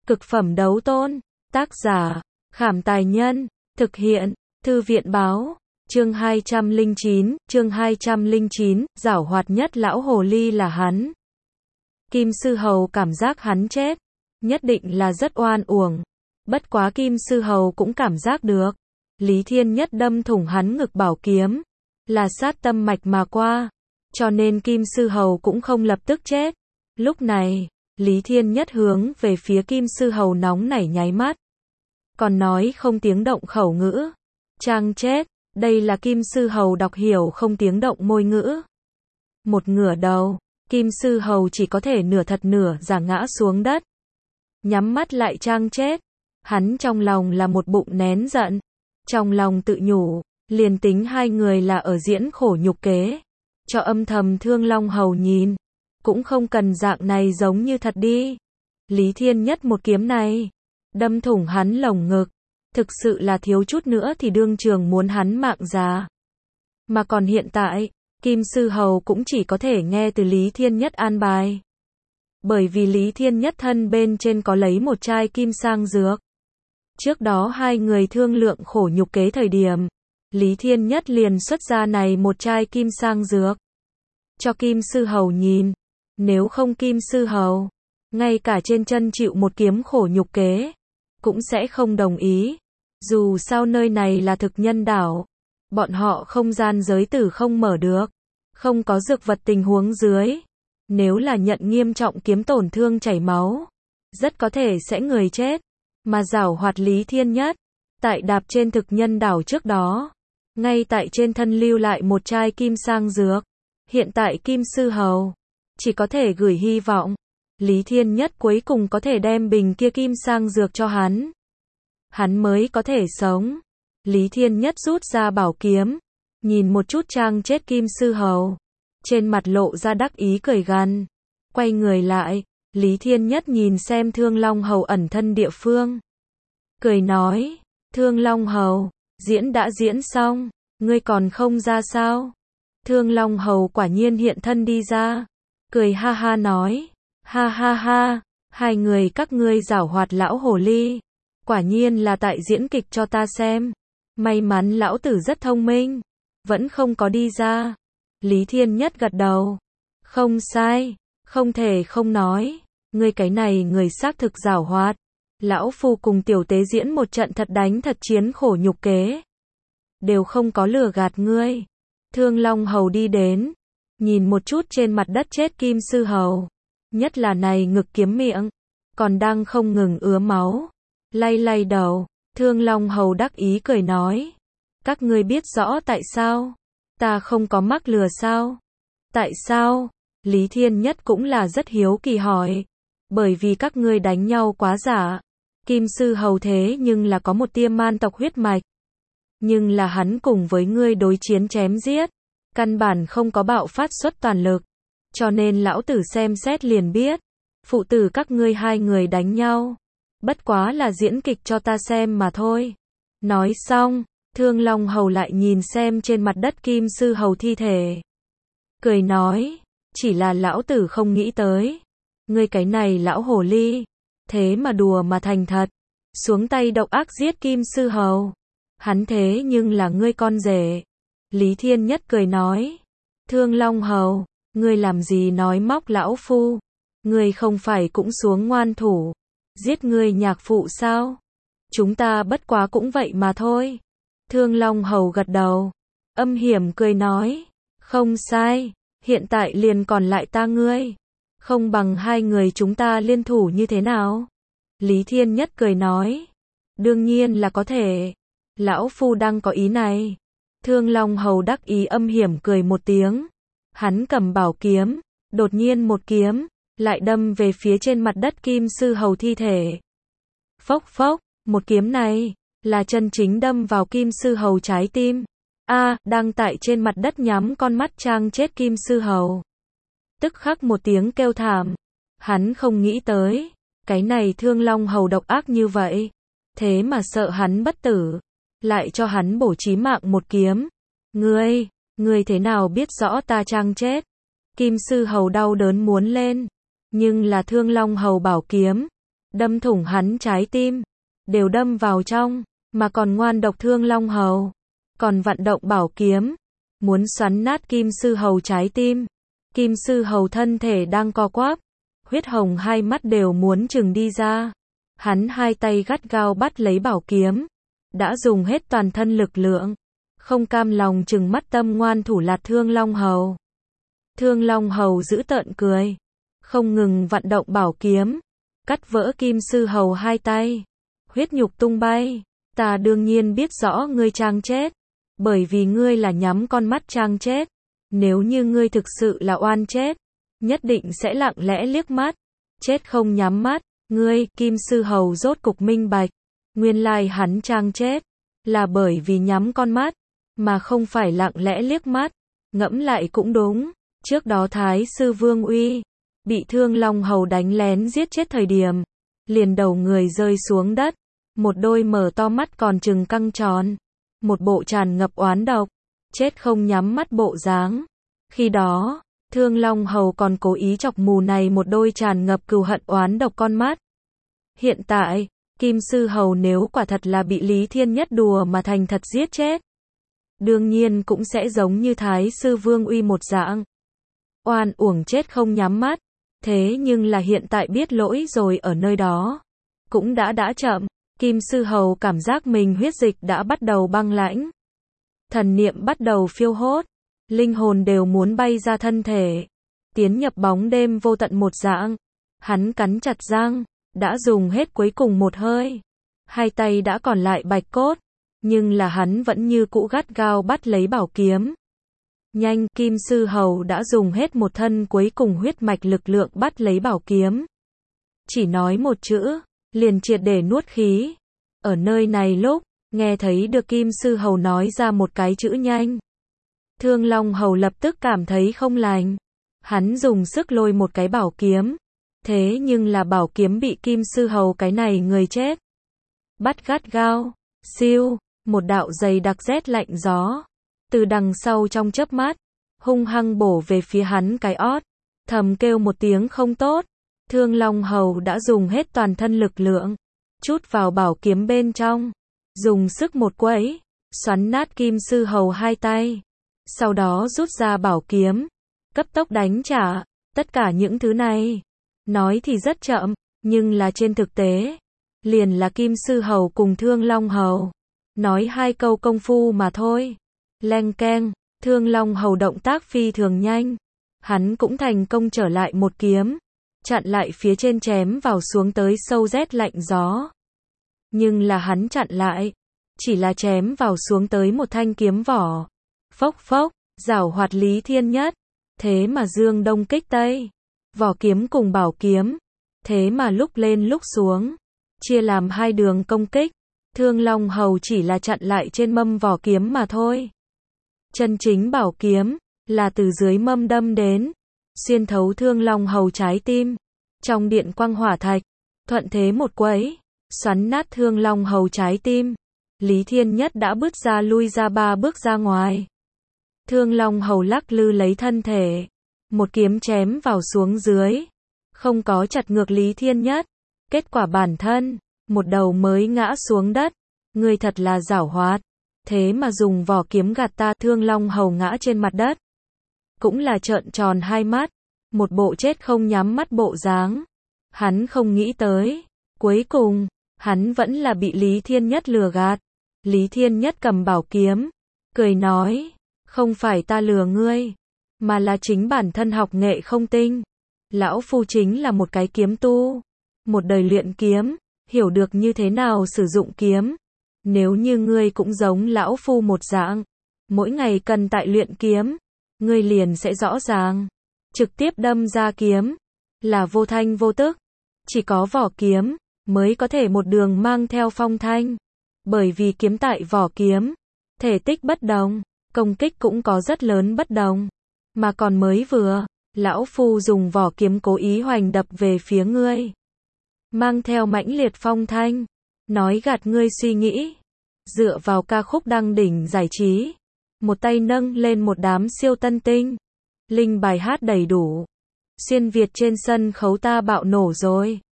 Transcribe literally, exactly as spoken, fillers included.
Cực phẩm đấu tôn. Tác giả, Khảm Tài Nhân. Thực hiện, Thư viện Báo. Chương hai trăm lẻ chín, chương hai trăm lẻ chín, giảo hoạt nhất lão hồ ly là hắn. Kim Sư Hầu cảm giác hắn chết, nhất định là rất oan uổng. Bất quá Kim Sư Hầu cũng cảm giác được. Lý Thiên Nhất đâm thủng hắn ngực bảo kiếm, là sát tâm mạch mà qua. Cho nên Kim Sư Hầu cũng không lập tức chết. Lúc này, Lý Thiên Nhất hướng về phía Kim Sư Hầu nóng nảy nháy mắt. Còn nói không tiếng động khẩu ngữ. Trang chết, đây là Kim Sư Hầu đọc hiểu không tiếng động môi ngữ. Một ngửa đầu, Kim Sư Hầu chỉ có thể nửa thật nửa giả ngã xuống đất. Nhắm mắt lại trang chết. Hắn trong lòng là một bụng nén giận. Trong lòng tự nhủ, liền tính hai người là ở diễn khổ nhục kế. Cho âm thầm Thương Long Hầu nhìn. Cũng không cần dạng này giống như thật đi. Lý Thiên Nhất một kiếm này, đâm thủng hắn lồng ngực. Thực sự là thiếu chút nữa thì đương trường muốn hắn mạng già. Mà còn hiện tại, Kim Sư Hầu cũng chỉ có thể nghe từ Lý Thiên Nhất an bài. Bởi vì Lý Thiên Nhất thân bên trên có lấy một chai kim sang dược. Trước đó hai người thương lượng khổ nhục kế thời điểm, Lý Thiên Nhất liền xuất ra này một chai kim sang dược. Cho Kim Sư Hầu nhìn. Nếu không Kim Sư Hầu, ngay cả trên chân chịu một kiếm khổ nhục kế, cũng sẽ không đồng ý. Dù sao nơi này là thực nhân đảo, bọn họ không gian giới tử không mở được, không có dược vật tình huống dưới. Nếu là nhận nghiêm trọng kiếm tổn thương chảy máu, rất có thể sẽ người chết. Mà giảo hoạt Lý Thiên Nhất, tại đạp trên thực nhân đảo trước đó, ngay tại trên thân lưu lại một chai kim sang dược. Hiện tại Kim Sư Hầu chỉ có thể gửi hy vọng Lý Thiên Nhất cuối cùng có thể đem bình kia kim sang dược cho hắn. Hắn mới có thể sống. Lý Thiên Nhất rút ra bảo kiếm, nhìn một chút trang chết Kim Sư Hầu, trên mặt lộ ra đắc ý cười gằn. Quay người lại, Lý Thiên Nhất nhìn xem Thương Long Hầu ẩn thân địa phương, cười nói, Thương Long Hầu, diễn đã diễn xong, ngươi còn không ra sao? Thương Long Hầu quả nhiên hiện thân đi ra, cười ha ha nói, ha ha ha, hai người các ngươi giảo hoạt lão hồ ly, quả nhiên là tại diễn kịch cho ta xem. May mắn lão tử rất thông minh, vẫn không có đi ra. Lý Thiên Nhất gật đầu, không sai, không thể không nói, ngươi cái này người xác thực giảo hoạt. Lão phu cùng tiểu tế diễn một trận thật đánh thật chiến khổ nhục kế, đều không có lừa gạt ngươi. Thương Long Hầu đi đến, nhìn một chút trên mặt đất chết Kim Sư Hầu, nhất là này ngực kiếm miệng, còn đang không ngừng ứa máu, lay lay đầu. Thương Long Hầu đắc ý cười nói, các ngươi biết rõ tại sao ta không có mắc lừa sao? Tại sao? Lý Thiên Nhất cũng là rất hiếu kỳ hỏi. Bởi vì các ngươi đánh nhau quá giả. Kim Sư Hầu thế nhưng là có một tia man tộc huyết mạch, nhưng là hắn cùng với ngươi đối chiến chém giết, căn bản không có bạo phát xuất toàn lực. Cho nên lão tử xem xét liền biết, phụ tử các ngươi hai người đánh nhau, bất quá là diễn kịch cho ta xem mà thôi. Nói xong, Thương Long Hầu lại nhìn xem trên mặt đất Kim Sư Hầu thi thể, cười nói, chỉ là lão tử không nghĩ tới, ngươi cái này lão hồ ly, thế mà đùa mà thành thật, xuống tay độc ác giết Kim Sư Hầu. Hắn thế nhưng là ngươi con rể. Lý Thiên Nhất cười nói, Thương Long Hầu, ngươi làm gì nói móc lão phu? Ngươi không phải cũng xuống ngoan thủ, giết ngươi nhạc phụ sao? Chúng ta bất quá cũng vậy mà thôi. Thương Long Hầu gật đầu, âm hiểm cười nói, không sai, hiện tại liền còn lại ta ngươi, không bằng hai người chúng ta liên thủ như thế nào? Lý Thiên Nhất cười nói, đương nhiên là có thể. Lão phu đang có ý này. Thương Long Hầu đắc ý âm hiểm cười một tiếng. Hắn cầm bảo kiếm, đột nhiên một kiếm, lại đâm về phía trên mặt đất Kim Sư Hầu thi thể. Phốc phốc, một kiếm này, là chân chính đâm vào Kim Sư Hầu trái tim. A, à, đang tại trên mặt đất nhắm con mắt trang chết Kim Sư Hầu. Tức khắc một tiếng kêu thảm. Hắn không nghĩ tới, cái này Thương Long Hầu độc ác như vậy. Thế mà sợ hắn bất tử, lại cho hắn bổ chí mạng một kiếm. Ngươi, ngươi thế nào biết rõ ta trang chết? Kim Sư Hầu đau đớn muốn lên, nhưng là Thương Long Hầu bảo kiếm, đâm thủng hắn trái tim, đều đâm vào trong, mà còn ngoan độc Thương Long Hầu, còn vận động bảo kiếm, muốn xoắn nát Kim Sư Hầu trái tim. Kim Sư Hầu thân thể đang co quắp, huyết hồng hai mắt đều muốn trừng đi ra. Hắn hai tay gắt gao bắt lấy bảo kiếm, đã dùng hết toàn thân lực lượng, không cam lòng trừng mắt tâm ngoan thủ lạt Thương Long Hầu. Thương Long Hầu dữ tợn cười, không ngừng vận động bảo kiếm, cắt vỡ Kim Sư Hầu hai tay, huyết nhục tung bay. Ta đương nhiên biết rõ ngươi trang chết, bởi vì ngươi là nhắm con mắt trang chết. Nếu như ngươi thực sự là oan chết, nhất định sẽ lặng lẽ liếc mắt, chết không nhắm mắt. Ngươi, Kim Sư Hầu rốt cục minh bạch, nguyên lai hắn trang chết, là bởi vì nhắm con mắt, mà không phải lặng lẽ liếc mắt. Ngẫm lại cũng đúng, trước đó Thái Sư Vương Uy, bị Thương Long Hầu đánh lén giết chết thời điểm, liền đầu người rơi xuống đất, một đôi mở to mắt còn trừng căng tròn, một bộ tràn ngập oán độc, chết không nhắm mắt bộ dáng. Khi đó, Thương Long Hầu còn cố ý chọc mù này một đôi tràn ngập cừu hận oán độc con mắt. Hiện tại, Kim Sư Hầu nếu quả thật là bị Lý Thiên Nhất đùa mà thành thật giết chết, đương nhiên cũng sẽ giống như Thái Sư Vương Uy một dạng, oan uổng chết không nhắm mắt. Thế nhưng là hiện tại biết lỗi rồi ở nơi đó, cũng đã đã chậm. Kim Sư Hầu cảm giác mình huyết dịch đã bắt đầu băng lãnh, thần niệm bắt đầu phiêu hốt, linh hồn đều muốn bay ra thân thể, tiến nhập bóng đêm vô tận một dạng. Hắn cắn chặt răng, đã dùng hết cuối cùng một hơi, hai tay đã còn lại bạch cốt, nhưng là hắn vẫn như cũ gắt gao bắt lấy bảo kiếm. Nhanh, Kim Sư Hầu đã dùng hết một thân cuối cùng huyết mạch lực lượng bắt lấy bảo kiếm. Chỉ nói một chữ, liền triệt để nuốt khí. Ở nơi này lúc, nghe thấy được Kim Sư Hầu nói ra một cái chữ nhanh, Thương Long Hầu lập tức cảm thấy không lành. Hắn dùng sức lôi một cái bảo kiếm, thế nhưng là bảo kiếm bị Kim Sư Hầu cái này người chết bắt gắt gao. Siêu, một đạo dày đặc rét lạnh gió từ đằng sau trong chớp mắt hung hăng bổ về phía hắn cái ót, thầm kêu một tiếng không tốt. Thương Long Hầu đã dùng hết toàn thân lực lượng, chút vào bảo kiếm bên trong, dùng sức một quẫy, xoắn nát Kim Sư Hầu hai tay, sau đó rút ra bảo kiếm, cấp tốc đánh trả. Tất cả những thứ này, nói thì rất chậm, nhưng là trên thực tế, liền là Kim Sư Hầu cùng Thương Long Hầu nói hai câu công phu mà thôi. Leng keng, Thương Long Hầu động tác phi thường nhanh, hắn cũng thành công trở lại một kiếm, chặn lại phía trên chém vào xuống tới sâu rét lạnh gió. Nhưng là hắn chặn lại, chỉ là chém vào xuống tới một thanh kiếm vỏ. Phốc phốc, giảo hoạt Lý Thiên Nhất, thế mà dương đông kích tây, vỏ kiếm cùng bảo kiếm, thế mà lúc lên lúc xuống, chia làm hai đường công kích. Thương Long Hầu chỉ là chặn lại trên mâm vỏ kiếm mà thôi. Chân chính bảo kiếm, là từ dưới mâm đâm đến, xuyên thấu Thương Long Hầu trái tim. Trong điện quang hỏa thạch, thuận thế một quẫy, xoắn nát Thương Long Hầu trái tim. Lý Thiên Nhất đã bước ra lui ra ba bước ra ngoài. Thương Long Hầu lắc lư lấy thân thể, một kiếm chém vào xuống dưới, không có chặt ngược Lý Thiên Nhất. Kết quả bản thân, một đầu mới ngã xuống đất. Ngươi thật là giảo hoạt, thế mà dùng vỏ kiếm gạt ta. Thương Long Hầu ngã trên mặt đất, cũng là trợn tròn hai mắt, một bộ chết không nhắm mắt bộ dáng. Hắn không nghĩ tới, cuối cùng, hắn vẫn là bị Lý Thiên Nhất lừa gạt. Lý Thiên Nhất cầm bảo kiếm, cười nói, không phải ta lừa ngươi, mà là chính bản thân học nghệ không tinh. Lão phu chính là một cái kiếm tu, một đời luyện kiếm, hiểu được như thế nào sử dụng kiếm. Nếu như ngươi cũng giống lão phu một dạng, mỗi ngày cần tại luyện kiếm, ngươi liền sẽ rõ ràng, trực tiếp đâm ra kiếm, là vô thanh vô tức. Chỉ có vỏ kiếm, mới có thể một đường mang theo phong thanh. Bởi vì kiếm tại vỏ kiếm, thể tích bất đồng, công kích cũng có rất lớn bất đồng. Mà còn mới vừa, lão phu dùng vỏ kiếm cố ý hoành đập về phía ngươi, mang theo mãnh liệt phong thanh, nói gạt ngươi suy nghĩ. Dựa vào ca khúc đăng đỉnh giải trí, một tay nâng lên một đám siêu tân tinh, linh bài hát đầy đủ, xuyên Việt trên sân khấu ta bạo nổ rồi.